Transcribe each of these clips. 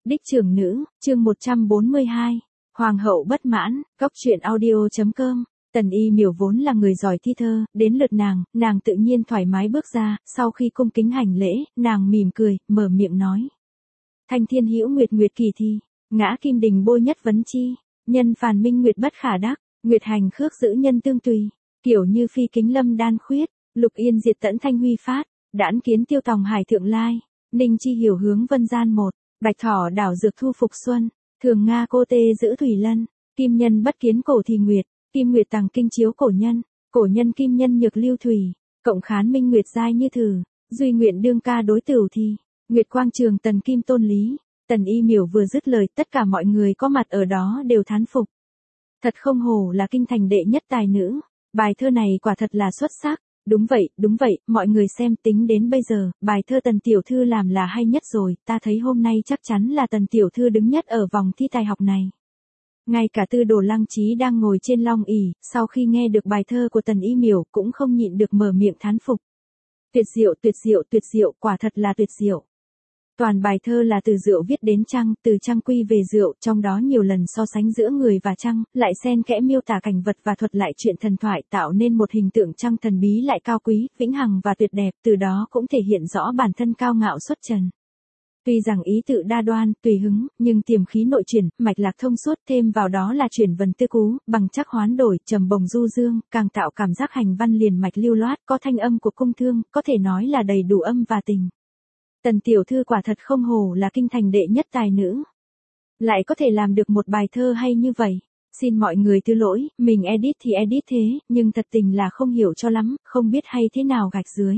Đích trưởng nữ, chương 142. Hoàng hậu bất mãn, Cóc truyện audio.com. Tần Y Miểu vốn là người giỏi thi thơ, đến lượt nàng tự nhiên thoải mái bước ra, sau khi cung kính hành lễ, nàng mỉm cười, mở miệng nói. Thanh thiên hữu nguyệt nguyệt kỳ thi, ngã kim đình bôi nhất vấn chi, nhân phàn minh nguyệt bất khả đắc, nguyệt hành khước giữ nhân tương tùy, kiểu như phi kính lâm đan khuyết, lục yên diệt tẫn thanh huy phát, đãn kiến tiêu tòng hải thượng lai, ninh chi hiểu hướng vân gian một, bạch thỏ đảo dược thu phục xuân, thường nga cô tê giữ thủy lân, kim nhân bất kiến cổ thì nguyệt, kim nguyệt tàng kinh chiếu cổ nhân kim nhân nhược lưu thủy, cộng khán minh nguyệt giai như thử, duy nguyện đương ca đối tửu thì, nguyệt quang trường tần kim tôn lý. Tần Y Miểu vừa dứt lời, tất cả mọi người có mặt ở đó đều thán phục. Thật không hổ là kinh thành đệ nhất tài nữ, bài thơ này quả thật là xuất sắc. Đúng vậy, mọi người xem, tính đến bây giờ, bài thơ Tần tiểu thư làm là hay nhất rồi, ta thấy hôm nay chắc chắn là Tần tiểu thư đứng nhất ở vòng thi tài học này. Ngay cả Tư Đồ Lăng Trí đang ngồi trên long ỷ, sau khi nghe được bài thơ của Tần Y Miểu cũng không nhịn được mở miệng thán phục. Tuyệt diệu, quả thật là tuyệt diệu. Toàn bài thơ là từ rượu viết đến trăng, từ trăng quy về rượu, trong đó nhiều lần so sánh giữa người và trăng, lại xen kẽ miêu tả cảnh vật và thuật lại chuyện thần thoại, tạo nên một hình tượng trăng thần bí lại cao quý, vĩnh hằng và tuyệt đẹp, từ đó cũng thể hiện rõ bản thân cao ngạo xuất trần. Tuy rằng ý tự đa đoan, tùy hứng, nhưng tiềm khí nội chuyển, mạch lạc thông suốt, thêm vào đó là chuyển vần tư cú, bằng chắc hoán đổi, trầm bồng du dương, càng tạo cảm giác hành văn liền mạch lưu loát, có thanh âm của cung thương, có thể nói là đầy đủ âm và tình. Tần tiểu thư quả thật không hổ là kinh thành đệ nhất tài nữ. Lại có thể làm được một bài thơ hay như vậy. Xin mọi người thứ lỗi, mình edit thì edit thế, nhưng thật tình là không hiểu cho lắm, không biết hay thế nào gạch dưới.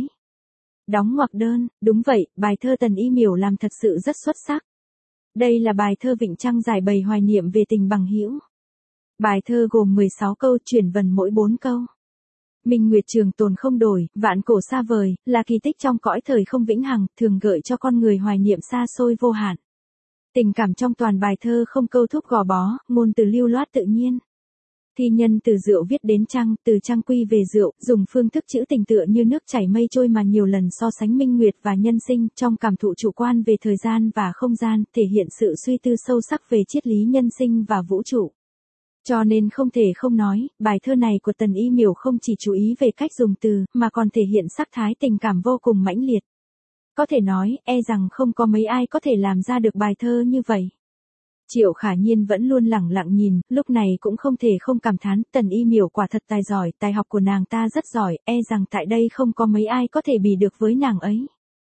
Đóng ngoặc đơn, đúng vậy, bài thơ Tần Y Miểu làm thật sự rất xuất sắc. Đây là bài thơ vịnh trăng giải bày hoài niệm về tình bằng hữu. Bài thơ gồm 16 câu, chuyển vần mỗi 4 câu. Minh nguyệt trường tồn không đổi, vạn cổ xa vời, là kỳ tích trong cõi thời không vĩnh hằng, thường gợi cho con người hoài niệm xa xôi vô hạn. Tình cảm trong toàn bài thơ không câu thúc gò bó, ngôn từ lưu loát tự nhiên. Thi nhân từ rượu viết đến trăng, từ trăng quy về rượu, dùng phương thức trữ tình tựa như nước chảy mây trôi mà nhiều lần so sánh minh nguyệt và nhân sinh, trong cảm thụ chủ quan về thời gian và không gian, thể hiện sự suy tư sâu sắc về triết lý nhân sinh và vũ trụ. Cho nên không thể không nói, bài thơ này của Tần Y Miểu không chỉ chú ý về cách dùng từ, mà còn thể hiện sắc thái tình cảm vô cùng mãnh liệt. Có thể nói, rằng không có mấy ai có thể làm ra được bài thơ như vậy. Triệu Khả Nhiên vẫn luôn lẳng lặng nhìn, lúc này cũng không thể không cảm thán, Tần Y Miểu quả thật tài giỏi, tài học của nàng ta rất giỏi, rằng tại đây không có mấy ai có thể bì được với nàng ấy.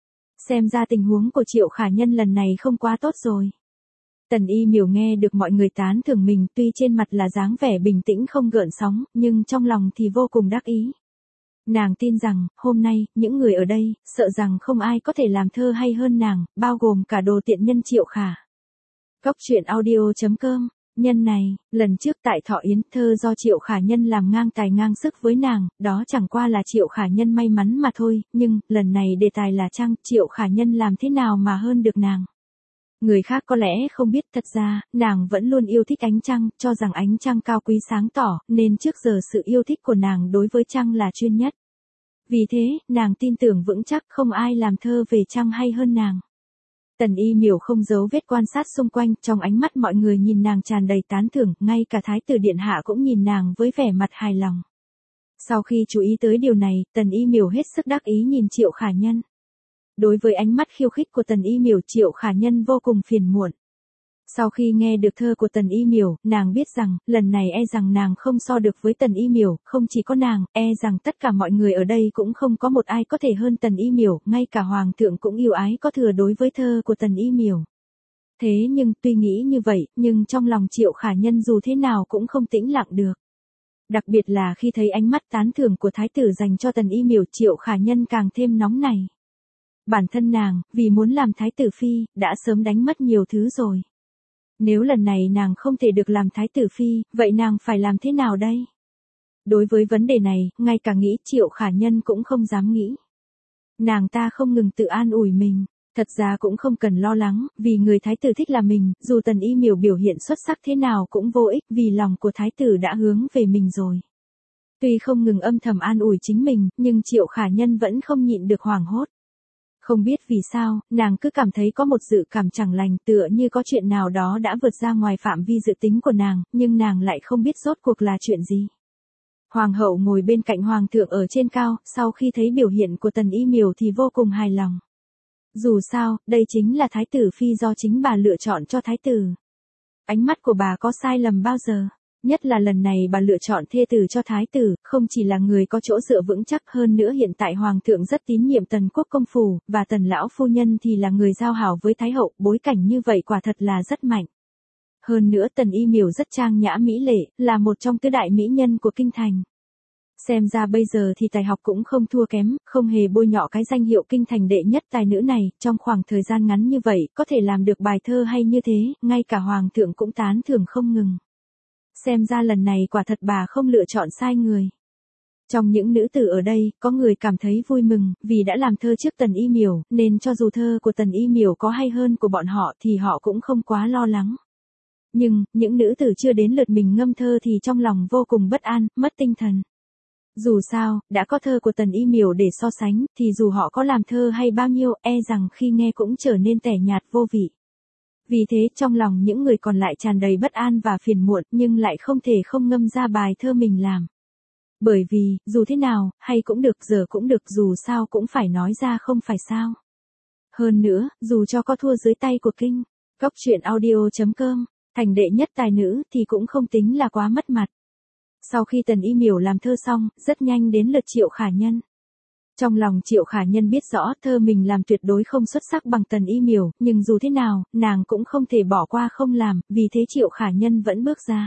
Xem ra tình huống của Triệu Khả Nhân lần này không quá tốt rồi. Tần Y Miểu nghe được mọi người tán thưởng mình, tuy trên mặt là dáng vẻ bình tĩnh không gợn sóng, nhưng trong lòng thì vô cùng đắc ý. Nàng tin rằng, hôm nay, những người ở đây, sợ rằng không ai có thể làm thơ hay hơn nàng, bao gồm cả đồ tiện nhân Triệu Khả. Cóc truyện audio.com. Nhân này, lần trước tại Thọ Yến, thơ do Triệu Khả Nhân làm ngang tài ngang sức với nàng, đó chẳng qua là Triệu Khả Nhân may mắn mà thôi, nhưng, lần này đề tài là trăng, Triệu Khả Nhân làm thế nào mà hơn được nàng. Người khác có lẽ không biết, thật ra, nàng vẫn luôn yêu thích ánh trăng, cho rằng ánh trăng cao quý sáng tỏ, nên trước giờ sự yêu thích của nàng đối với trăng là chuyên nhất. Vì thế, nàng tin tưởng vững chắc không ai làm thơ về trăng hay hơn nàng. Tần Y Miểu không giấu vết quan sát xung quanh, trong ánh mắt mọi người nhìn nàng tràn đầy tán thưởng, ngay cả Thái tử điện hạ cũng nhìn nàng với vẻ mặt hài lòng. Sau khi chú ý tới điều này, Tần Y Miểu hết sức đắc ý nhìn Triệu Khả Nhân. Đối với ánh mắt khiêu khích của Tần Y Miểu, Triệu Khả Nhân vô cùng phiền muộn. Sau khi nghe được thơ của Tần Y Miểu, nàng biết rằng, lần này rằng nàng không so được với Tần Y Miểu, không chỉ có nàng, rằng tất cả mọi người ở đây cũng không có một ai có thể hơn Tần Y Miểu, ngay cả Hoàng thượng cũng yêu ái có thừa đối với thơ của Tần Y Miểu. Thế nhưng, tuy nghĩ như vậy, nhưng trong lòng Triệu Khả Nhân dù thế nào cũng không tĩnh lặng được. Đặc biệt là khi thấy ánh mắt tán thưởng của Thái tử dành cho Tần Y Miểu, Triệu Khả Nhân càng thêm nóng này. Bản thân nàng, vì muốn làm Thái tử phi, đã sớm đánh mất nhiều thứ rồi. Nếu lần này nàng không thể được làm Thái tử phi, vậy nàng phải làm thế nào đây? Đối với vấn đề này, ngay cả nghĩ Triệu Khả Nhân cũng không dám nghĩ. Nàng ta không ngừng tự an ủi mình. Thật ra cũng không cần lo lắng, vì người Thái tử thích là mình, dù Tần Y Miểu biểu hiện xuất sắc thế nào cũng vô ích, vì lòng của Thái tử đã hướng về mình rồi. Tuy không ngừng âm thầm an ủi chính mình, nhưng Triệu Khả Nhân vẫn không nhịn được hoảng hốt. Không biết vì sao, nàng cứ cảm thấy có một dự cảm chẳng lành, tựa như có chuyện nào đó đã vượt ra ngoài phạm vi dự tính của nàng, nhưng nàng lại không biết rốt cuộc là chuyện gì. Hoàng hậu ngồi bên cạnh hoàng thượng ở trên cao, sau khi thấy biểu hiện của Tần Y Miểu thì vô cùng hài lòng. Dù sao, đây chính là thái tử phi do chính bà lựa chọn cho thái tử. Ánh mắt của bà có sai lầm bao giờ? Nhất là lần này bà lựa chọn thê tử cho thái tử, không chỉ là người có chỗ dựa vững chắc, hơn nữa hiện tại hoàng thượng rất tín nhiệm Tần quốc công phủ, và Tần lão phu nhân thì là người giao hảo với thái hậu, bối cảnh như vậy quả thật là rất mạnh. Hơn nữa Tần Y Miểu rất trang nhã mỹ lệ, là một trong tứ đại mỹ nhân của kinh thành. Xem ra bây giờ thì tài học cũng không thua kém, không hề bôi nhọ cái danh hiệu kinh thành đệ nhất tài nữ này, trong khoảng thời gian ngắn như vậy, có thể làm được bài thơ hay như thế, ngay cả hoàng thượng cũng tán thưởng không ngừng. Xem ra lần này quả thật bà không lựa chọn sai người. Trong những nữ tử ở đây, có người cảm thấy vui mừng, vì đã làm thơ trước Tần Y Miểu, nên cho dù thơ của Tần Y Miểu có hay hơn của bọn họ thì họ cũng không quá lo lắng. Nhưng, những nữ tử chưa đến lượt mình ngâm thơ thì trong lòng vô cùng bất an, mất tinh thần. Dù sao, đã có thơ của Tần Y Miểu để so sánh, thì dù họ có làm thơ hay bao nhiêu, e rằng khi nghe cũng trở nên tẻ nhạt vô vị. Vì thế trong lòng những người còn lại tràn đầy bất an và phiền muộn, nhưng lại không thể không ngâm ra bài thơ mình làm. Bởi vì, dù thế nào, hay cũng được, giờ cũng được, dù sao cũng phải nói ra không phải sao. Hơn nữa, dù cho có thua dưới tay của kinh, Cóc truyện audio.com, thành đệ nhất tài nữ thì cũng không tính là quá mất mặt. Sau khi Tần Y Miểu làm thơ xong, rất nhanh đến lượt Triệu Khả Nhân. Trong lòng Triệu Khả Nhân biết rõ thơ mình làm tuyệt đối không xuất sắc bằng Tần Y Miểu, nhưng dù thế nào, nàng cũng không thể bỏ qua không làm, vì thế Triệu Khả Nhân vẫn bước ra.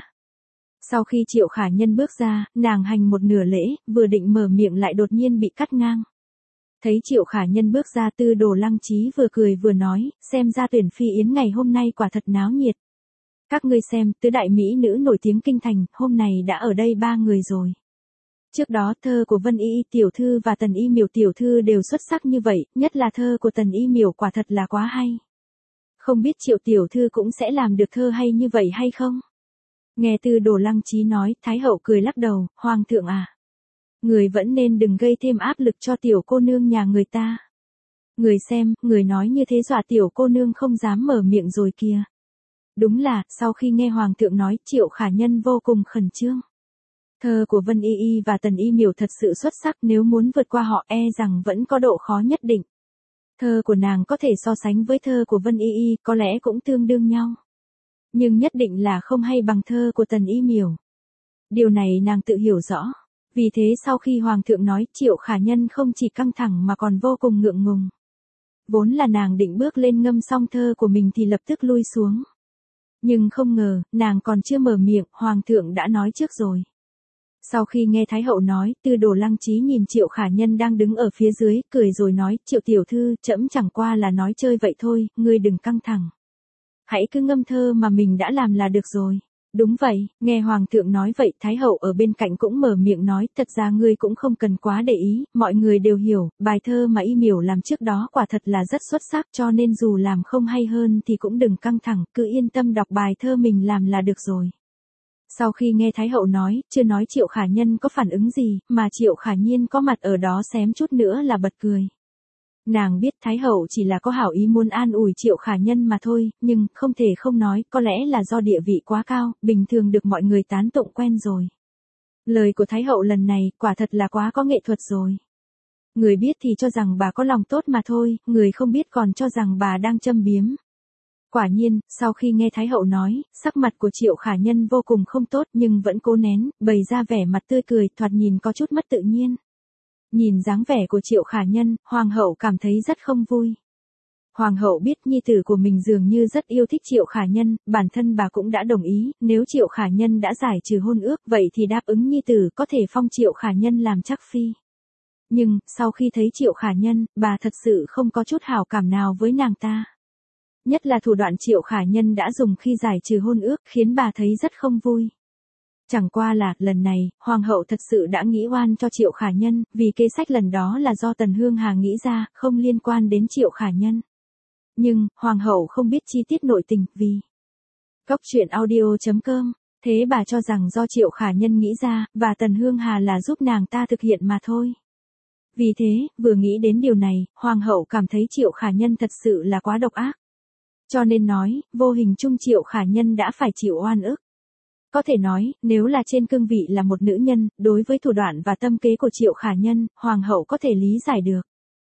Sau khi Triệu Khả Nhân bước ra, nàng hành một nửa lễ, vừa định mở miệng lại đột nhiên bị cắt ngang. Thấy Triệu Khả Nhân bước ra, Tư Đồ Lăng Chí vừa cười vừa nói, xem ra tuyển phi yến ngày hôm nay quả thật náo nhiệt. Các ngươi xem, tứ đại mỹ nữ nổi tiếng kinh thành, hôm nay đã ở đây 3 người rồi. Trước đó thơ của Vân Y tiểu thư và Tần Y Miểu tiểu thư đều xuất sắc như vậy, nhất là thơ của Tần Y Miểu quả thật là quá hay. Không biết Triệu tiểu thư cũng sẽ làm được thơ hay như vậy hay không? Nghe Tư Đồ Lăng Chí nói, Thái hậu cười lắc đầu, Hoàng thượng à. Người vẫn nên đừng gây thêm áp lực cho tiểu cô nương nhà người ta. Người xem, người nói như thế dọa tiểu cô nương không dám mở miệng rồi kìa. Đúng là, sau khi nghe Hoàng thượng nói, Triệu Khả Nhân vô cùng khẩn trương. Thơ của Vân Y và Tần Y Miểu thật sự xuất sắc, nếu muốn vượt qua họ e rằng vẫn có độ khó nhất định. Thơ của nàng có thể so sánh với thơ của Vân Y, có lẽ cũng tương đương nhau. Nhưng nhất định là không hay bằng thơ của Tần Y Miểu. Điều này nàng tự hiểu rõ. Vì thế sau khi Hoàng thượng nói, Triệu Khả Nhân không chỉ căng thẳng mà còn vô cùng ngượng ngùng. Vốn là nàng định bước lên ngâm xong thơ của mình thì lập tức lui xuống. Nhưng không ngờ, nàng còn chưa mở miệng, Hoàng thượng đã nói trước rồi. Sau khi nghe Thái hậu nói, Tư Đồ Lăng Chí nhìn Triệu Khả Nhân đang đứng ở phía dưới, cười rồi nói, Triệu tiểu thư, trẫm chẳng qua là nói chơi vậy thôi, ngươi đừng căng thẳng. Hãy cứ ngâm thơ mà mình đã làm là được rồi. Đúng vậy, nghe Hoàng thượng nói vậy, Thái hậu ở bên cạnh cũng mở miệng nói, thật ra ngươi cũng không cần quá để ý, mọi người đều hiểu, bài thơ mà Y Miểu làm trước đó quả thật là rất xuất sắc, cho nên dù làm không hay hơn thì cũng đừng căng thẳng, cứ yên tâm đọc bài thơ mình làm là được rồi. Sau khi nghe Thái hậu nói, chưa nói Triệu Khả Nhân có phản ứng gì, mà Triệu Khả Nhiên có mặt ở đó xém chút nữa là bật cười. Nàng biết Thái hậu chỉ là có hảo ý muốn an ủi Triệu Khả Nhân mà thôi, nhưng không thể không nói, có lẽ là do địa vị quá cao, bình thường được mọi người tán tụng quen rồi. Lời của Thái hậu lần này, quả thật là quá có nghệ thuật rồi. Người biết thì cho rằng bà có lòng tốt mà thôi, người không biết còn cho rằng bà đang châm biếm. Quả nhiên, sau khi nghe Thái hậu nói, sắc mặt của Triệu Khả Nhân vô cùng không tốt nhưng vẫn cố nén, bày ra vẻ mặt tươi cười, thoạt nhìn có chút mất tự nhiên. Nhìn dáng vẻ của Triệu Khả Nhân, Hoàng hậu cảm thấy rất không vui. Hoàng hậu biết nhi tử của mình dường như rất yêu thích Triệu Khả Nhân, bản thân bà cũng đã đồng ý, nếu Triệu Khả Nhân đã giải trừ hôn ước, vậy thì đáp ứng nhi tử có thể phong Triệu Khả Nhân làm trắc phi. Nhưng, sau khi thấy Triệu Khả Nhân, bà thật sự không có chút hảo cảm nào với nàng ta. Nhất là thủ đoạn Triệu Khả Nhân đã dùng khi giải trừ hôn ước, khiến bà thấy rất không vui. Chẳng qua là, lần này, Hoàng hậu thật sự đã nghĩ oan cho Triệu Khả Nhân, vì kế sách lần đó là do Tần Hương Hà nghĩ ra, không liên quan đến Triệu Khả Nhân. Nhưng, Hoàng hậu không biết chi tiết nội tình, vì Cóc truyện audio.com, thế bà cho rằng do Triệu Khả Nhân nghĩ ra, và Tần Hương Hà là giúp nàng ta thực hiện mà thôi. Vì thế, vừa nghĩ đến điều này, hoàng hậu cảm thấy Triệu Khả Nhân thật sự là quá độc ác. Cho nên nói, vô hình chung Triệu Khả Nhân đã phải chịu oan ức. Có thể nói, nếu là trên cương vị là một nữ nhân, đối với thủ đoạn và tâm kế của Triệu Khả Nhân, hoàng hậu có thể lý giải được.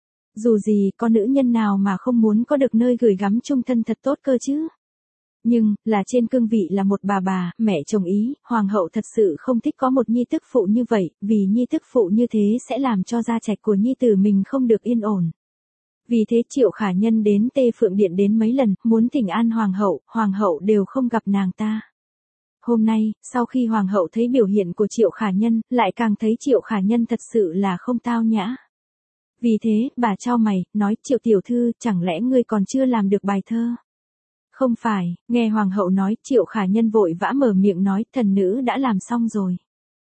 Dù gì, có nữ nhân nào mà không muốn có được nơi gửi gắm chung thân thật tốt cơ chứ. Nhưng, là trên cương vị là một bà, mẹ chồng ý, hoàng hậu thật sự không thích có một nhi tức phụ như vậy, vì nhi tức phụ như thế sẽ làm cho gia trạch của nhi tử mình không được yên ổn. Vì thế Triệu Khả Nhân đến Tê Phượng Điện đến mấy lần, muốn thỉnh an hoàng hậu đều không gặp nàng ta. Hôm nay, sau khi hoàng hậu thấy biểu hiện của Triệu Khả Nhân, lại càng thấy Triệu Khả Nhân thật sự là không tao nhã. Vì thế, bà chau mày, nói Triệu tiểu thư, chẳng lẽ ngươi còn chưa làm được bài thơ? Không phải, nghe hoàng hậu nói, Triệu Khả Nhân vội vã mở miệng nói, thần nữ đã làm xong rồi.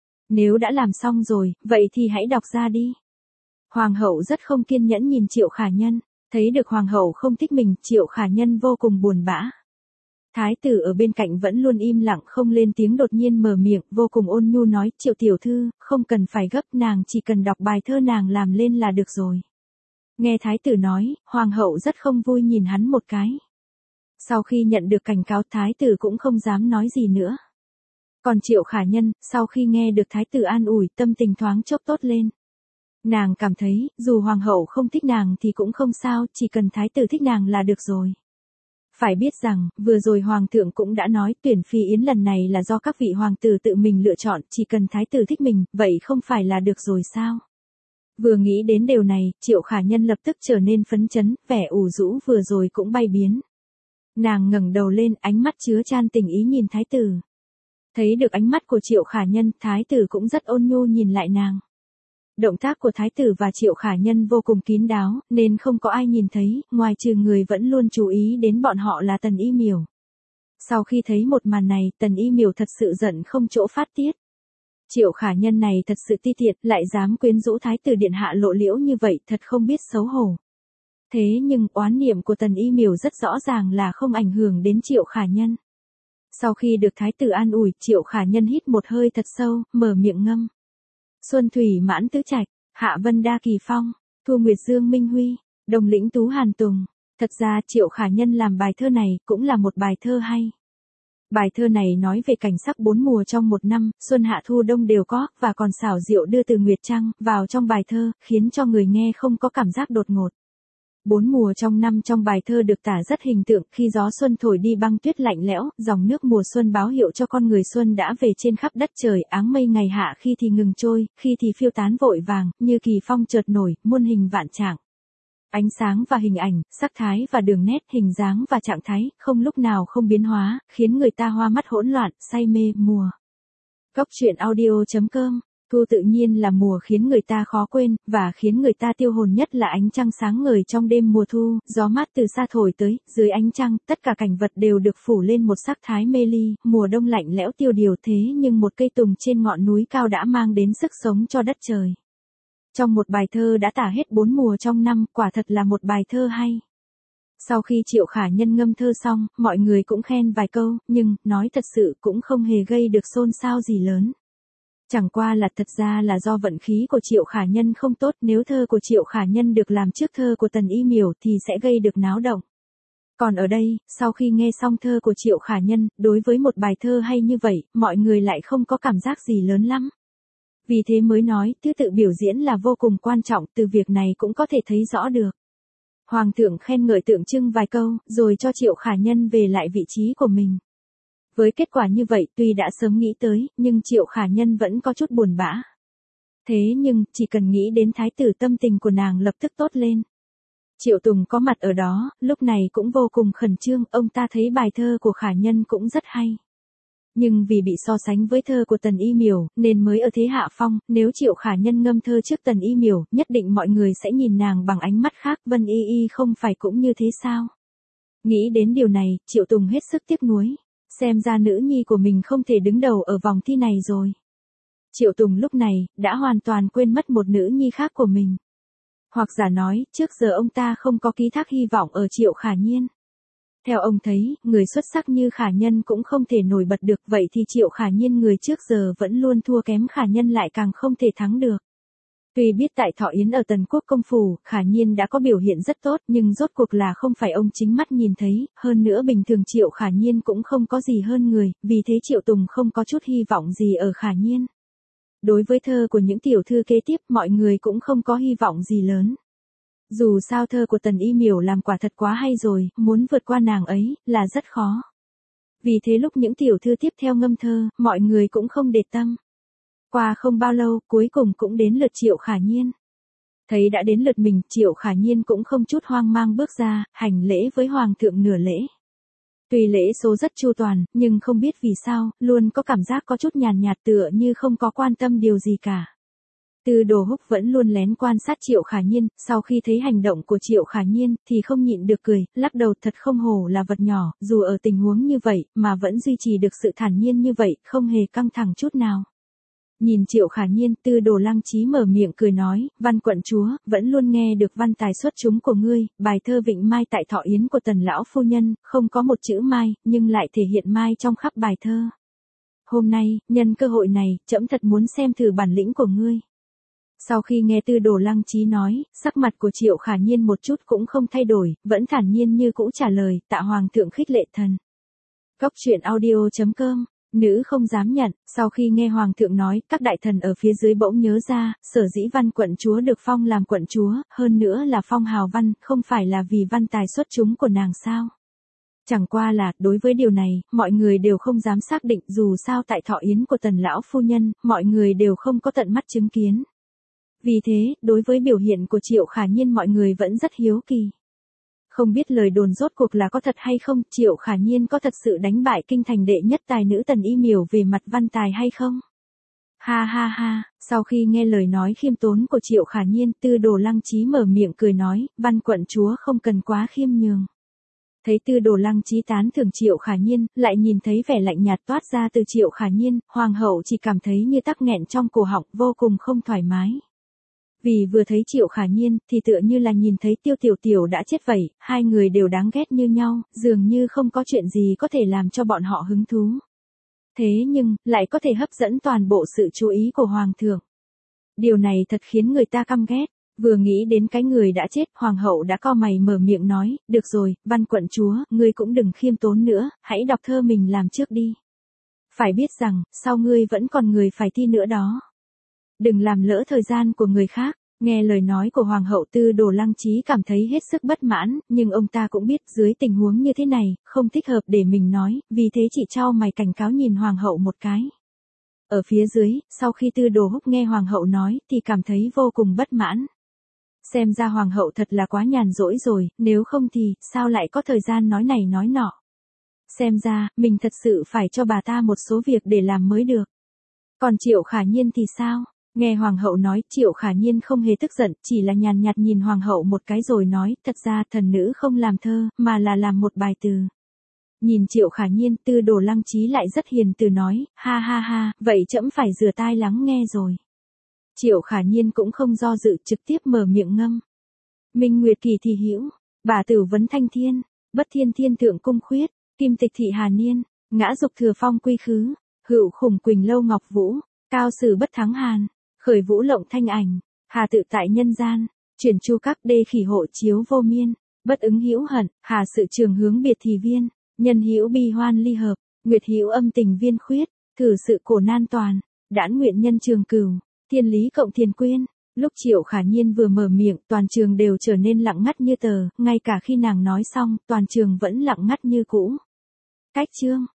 Nếu đã làm xong rồi, vậy thì hãy đọc ra đi. Hoàng hậu rất không kiên nhẫn nhìn Triệu Khả Nhân, thấy được hoàng hậu không thích mình, Triệu Khả Nhân vô cùng buồn bã. Thái tử ở bên cạnh vẫn luôn im lặng không lên tiếng, đột nhiên mở miệng, vô cùng ôn nhu nói, Triệu tiểu thư, không cần phải gấp, nàng chỉ cần đọc bài thơ nàng làm lên là được rồi. Nghe thái tử nói, hoàng hậu rất không vui nhìn hắn một cái. Sau khi nhận được cảnh cáo, thái tử cũng không dám nói gì nữa. Còn Triệu Khả Nhân, sau khi nghe được thái tử an ủi, tâm tình thoáng chốc tốt lên. Nàng cảm thấy, dù hoàng hậu không thích nàng thì cũng không sao, chỉ cần thái tử thích nàng là được rồi. Phải biết rằng, vừa rồi hoàng thượng cũng đã nói tuyển phi yến lần này là do các vị hoàng tử tự mình lựa chọn, chỉ cần thái tử thích mình, vậy không phải là được rồi sao? Vừa nghĩ đến điều này, Triệu Khả Nhân lập tức trở nên phấn chấn, vẻ ủ rũ vừa rồi cũng bay biến. Nàng ngẩng đầu lên, ánh mắt chứa chan tình ý nhìn thái tử. Thấy được ánh mắt của Triệu Khả Nhân, thái tử cũng rất ôn nhu nhìn lại nàng. Động tác của thái tử và Triệu Khả Nhân vô cùng kín đáo, nên không có ai nhìn thấy, ngoài trừ người vẫn luôn chú ý đến bọn họ là Tần Y Miểu. Sau khi thấy một màn này, Tần Y Miểu thật sự giận không chỗ phát tiết. Triệu Khả Nhân này thật sự ti tiện, lại dám quyến rũ thái tử điện hạ lộ liễu như vậy, thật không biết xấu hổ. Thế nhưng, oán niệm của Tần Y Miểu rất rõ ràng là không ảnh hưởng đến Triệu Khả Nhân. Sau khi được thái tử an ủi, Triệu Khả Nhân hít một hơi thật sâu, mở miệng ngâm. Xuân thủy mãn tứ trạch, hạ vân đa kỳ phong, thu nguyệt dương minh huy, đồng lĩnh tú hàn tùng. Thật ra Triệu Khả Nhân làm bài thơ này cũng là một bài thơ hay. Bài thơ này nói về cảnh sắc bốn mùa trong một năm, xuân hạ thu đông đều có, và còn xảo diệu đưa từ nguyệt trăng vào trong bài thơ, khiến cho người nghe không có cảm giác đột ngột. Bốn mùa trong năm trong bài thơ được tả rất hình tượng, khi gió xuân thổi đi băng tuyết lạnh lẽo, dòng nước mùa xuân báo hiệu cho con người xuân đã về trên khắp đất trời, áng mây ngày hạ khi thì ngừng trôi, khi thì phiêu tán vội vàng, như kỳ phong chợt nổi, muôn hình vạn trạng. Ánh sáng và hình ảnh, sắc thái và đường nét, hình dáng và trạng thái, không lúc nào không biến hóa, khiến người ta hoa mắt hỗn loạn, say mê, mùa. Góc truyện audio.com. Thu tự nhiên là mùa khiến người ta khó quên, và khiến người ta tiêu hồn nhất là ánh trăng sáng ngời trong đêm mùa thu, gió mát từ xa thổi tới, dưới ánh trăng, tất cả cảnh vật đều được phủ lên một sắc thái mê ly, mùa đông lạnh lẽo tiêu điều thế nhưng một cây tùng trên ngọn núi cao đã mang đến sức sống cho đất trời. Trong một bài thơ đã tả hết bốn mùa trong năm, quả thật là một bài thơ hay. Sau khi Triệu Khả Nhân ngâm thơ xong, mọi người cũng khen vài câu, nhưng, nói thật sự cũng không hề gây được xôn xao gì lớn. Chẳng qua là thật ra là do vận khí của Triệu Khả Nhân không tốt, nếu thơ của Triệu Khả Nhân được làm trước thơ của Tần Y Miểu thì sẽ gây được náo động. Còn ở đây, sau khi nghe xong thơ của Triệu Khả Nhân, đối với một bài thơ hay như vậy, mọi người lại không có cảm giác gì lớn lắm. Vì thế mới nói, thứ tự biểu diễn là vô cùng quan trọng, từ việc này cũng có thể thấy rõ được. Hoàng thượng khen ngợi tượng trưng vài câu, rồi cho Triệu Khả Nhân về lại vị trí của mình. Với kết quả như vậy, tuy đã sớm nghĩ tới, nhưng Triệu Khả Nhân vẫn có chút buồn bã. Thế nhưng, chỉ cần nghĩ đến thái tử, tâm tình của nàng lập tức tốt lên. Triệu Tùng có mặt ở đó, lúc này cũng vô cùng khẩn trương, ông ta thấy bài thơ của Khả Nhân cũng rất hay. Nhưng vì bị so sánh với thơ của Tần Y Miểu, nên mới ở thế hạ phong, nếu Triệu Khả Nhân ngâm thơ trước Tần Y Miểu, nhất định mọi người sẽ nhìn nàng bằng ánh mắt khác, Vân Y Y không phải cũng như thế sao? Nghĩ đến điều này, Triệu Tùng hết sức tiếc nuối. Xem ra nữ nhi của mình không thể đứng đầu ở vòng thi này rồi. Triệu Tùng lúc này, đã hoàn toàn quên mất một nữ nhi khác của mình. Hoặc giả nói, trước giờ ông ta không có ký thác hy vọng ở Triệu Khả Nhiên. Theo ông thấy, người xuất sắc như Khả Nhân cũng không thể nổi bật được, vậy thì Triệu Khả Nhiên người trước giờ vẫn luôn thua kém Khả Nhân lại càng không thể thắng được. Tuy biết tại Thọ Yến ở Tần Quốc công phủ, Khả Nhiên đã có biểu hiện rất tốt nhưng rốt cuộc là không phải ông chính mắt nhìn thấy, hơn nữa bình thường Triệu Khả Nhiên cũng không có gì hơn người, vì thế Triệu Tùng không có chút hy vọng gì ở Khả Nhiên. Đối với thơ của những tiểu thư kế tiếp mọi người cũng không có hy vọng gì lớn. Dù sao thơ của Tần Y Miểu làm quả thật quá hay rồi, muốn vượt qua nàng ấy, là rất khó. Vì thế lúc những tiểu thư tiếp theo ngâm thơ, mọi người cũng không để tâm. Qua không bao lâu, cuối cùng cũng đến lượt Triệu Khả Nhiên. Thấy đã đến lượt mình, Triệu Khả Nhiên cũng không chút hoang mang bước ra, hành lễ với Hoàng thượng nửa lễ. Tuy lễ số rất chu toàn, nhưng không biết vì sao, luôn có cảm giác có chút nhàn nhạt tựa như không có quan tâm điều gì cả. Tư Đồ Húc vẫn luôn lén quan sát Triệu Khả Nhiên, sau khi thấy hành động của Triệu Khả Nhiên, thì không nhịn được cười, lắc đầu thật không hổ là vật nhỏ, dù ở tình huống như vậy, mà vẫn duy trì được sự thản nhiên như vậy, không hề căng thẳng chút nào. Nhìn Triệu Khả Nhiên, Tư Đồ Lăng Chí mở miệng cười nói, Văn quận chúa, vẫn luôn nghe được văn tài xuất chúng của ngươi, bài thơ Vịnh Mai tại Thọ Yến của Tần lão phu nhân, không có một chữ mai, nhưng lại thể hiện mai trong khắp bài thơ. Hôm nay, nhân cơ hội này, trẫm thật muốn xem thử bản lĩnh của ngươi. Sau khi nghe Tư Đồ Lăng Chí nói, sắc mặt của Triệu Khả Nhiên một chút cũng không thay đổi, vẫn thản nhiên như cũ trả lời, tạ Hoàng thượng khích lệ thần. Cốc truyện audio.com. Nữ không dám nhận, sau khi nghe Hoàng thượng nói, các đại thần ở phía dưới bỗng nhớ ra, sở dĩ Văn quận chúa được phong làm quận chúa, hơn nữa là phong hào văn, không phải là vì văn tài xuất chúng của nàng sao. Chẳng qua là, đối với điều này, mọi người đều không dám xác định, dù sao tại Thọ Yến của Tần lão phu nhân, mọi người đều không có tận mắt chứng kiến. Vì thế, đối với biểu hiện của Triệu Khả Nhiên mọi người vẫn rất hiếu kỳ. Không biết lời đồn rốt cuộc là có thật hay không, Triệu Khả Nhiên có thật sự đánh bại kinh thành đệ nhất tài nữ Tần Y Miểu về mặt văn tài hay không? Ha ha ha, sau khi nghe lời nói khiêm tốn của Triệu Khả Nhiên, Tư Đồ Lăng Chí mở miệng cười nói, Văn quận chúa không cần quá khiêm nhường. Thấy Tư Đồ Lăng Chí tán thưởng Triệu Khả Nhiên, lại nhìn thấy vẻ lạnh nhạt toát ra từ Triệu Khả Nhiên, Hoàng hậu chỉ cảm thấy như tắc nghẹn trong cổ họng, vô cùng không thoải mái. Vì vừa thấy Triệu Khả Nhiên, thì tựa như là nhìn thấy Tiêu Tiểu Tiểu đã chết vậy, hai người đều đáng ghét như nhau, dường như không có chuyện gì có thể làm cho bọn họ hứng thú. Thế nhưng, lại có thể hấp dẫn toàn bộ sự chú ý của Hoàng thượng. Điều này thật khiến người ta căm ghét. Vừa nghĩ đến cái người đã chết, Hoàng hậu đã cau mày mở miệng nói, được rồi, Văn quận chúa, ngươi cũng đừng khiêm tốn nữa, hãy đọc thơ mình làm trước đi. Phải biết rằng, sau ngươi vẫn còn người phải thi nữa đó. Đừng làm lỡ thời gian của người khác. Nghe lời nói của Hoàng hậu, Tư Đồ Lăng Chí cảm thấy hết sức bất mãn, nhưng ông ta cũng biết dưới tình huống như thế này, không thích hợp để mình nói, vì thế chỉ chau mày cảnh cáo nhìn Hoàng hậu một cái. Ở phía dưới, sau khi Tư Đồ Húc nghe Hoàng hậu nói, thì cảm thấy vô cùng bất mãn. Xem ra Hoàng hậu thật là quá nhàn rỗi rồi, nếu không thì, sao lại có thời gian nói này nói nọ. Xem ra, mình thật sự phải cho bà ta một số việc để làm mới được. Còn Triệu Khả Nhiên thì sao? Nghe Hoàng hậu nói, Triệu Khả Nhiên không hề tức giận, chỉ là nhàn nhạt nhìn Hoàng hậu một cái rồi nói, thật ra thần nữ không làm thơ, mà là làm một bài từ. Nhìn Triệu Khả Nhiên, Tư Đồ Lăng Chí lại rất hiền từ nói, ha ha ha, vậy trẫm phải rửa tai lắng nghe rồi. Triệu Khả Nhiên cũng không do dự, trực tiếp mở miệng ngâm. Minh Nguyệt kỳ thì hữu, bà tử vấn thanh thiên, bất thiên thiên thượng cung khuyết, kim tịch thị hà niên, ngã dục thừa phong quy khứ, hữu khủng quỳnh lâu ngọc vũ, cao sử bất thắng hàn. Khởi vũ lộng thanh ảnh, hà tự tại nhân gian, chuyển chu các đê khỉ hộ chiếu vô miên, bất ứng hữu hận, hà sự trường hướng biệt thì viên, nhân hữu bi hoan ly hợp, nguyệt hữu âm tình viên khuyết, thử sự cổ nan toàn, đãn nguyện nhân trường cửu, thiên lý cộng thiền quyên. Lúc Triệu Khả Nhiên vừa mở miệng, toàn trường đều trở nên lặng ngắt như tờ, ngay cả khi nàng nói xong, toàn trường vẫn lặng ngắt như cũ. Cách chương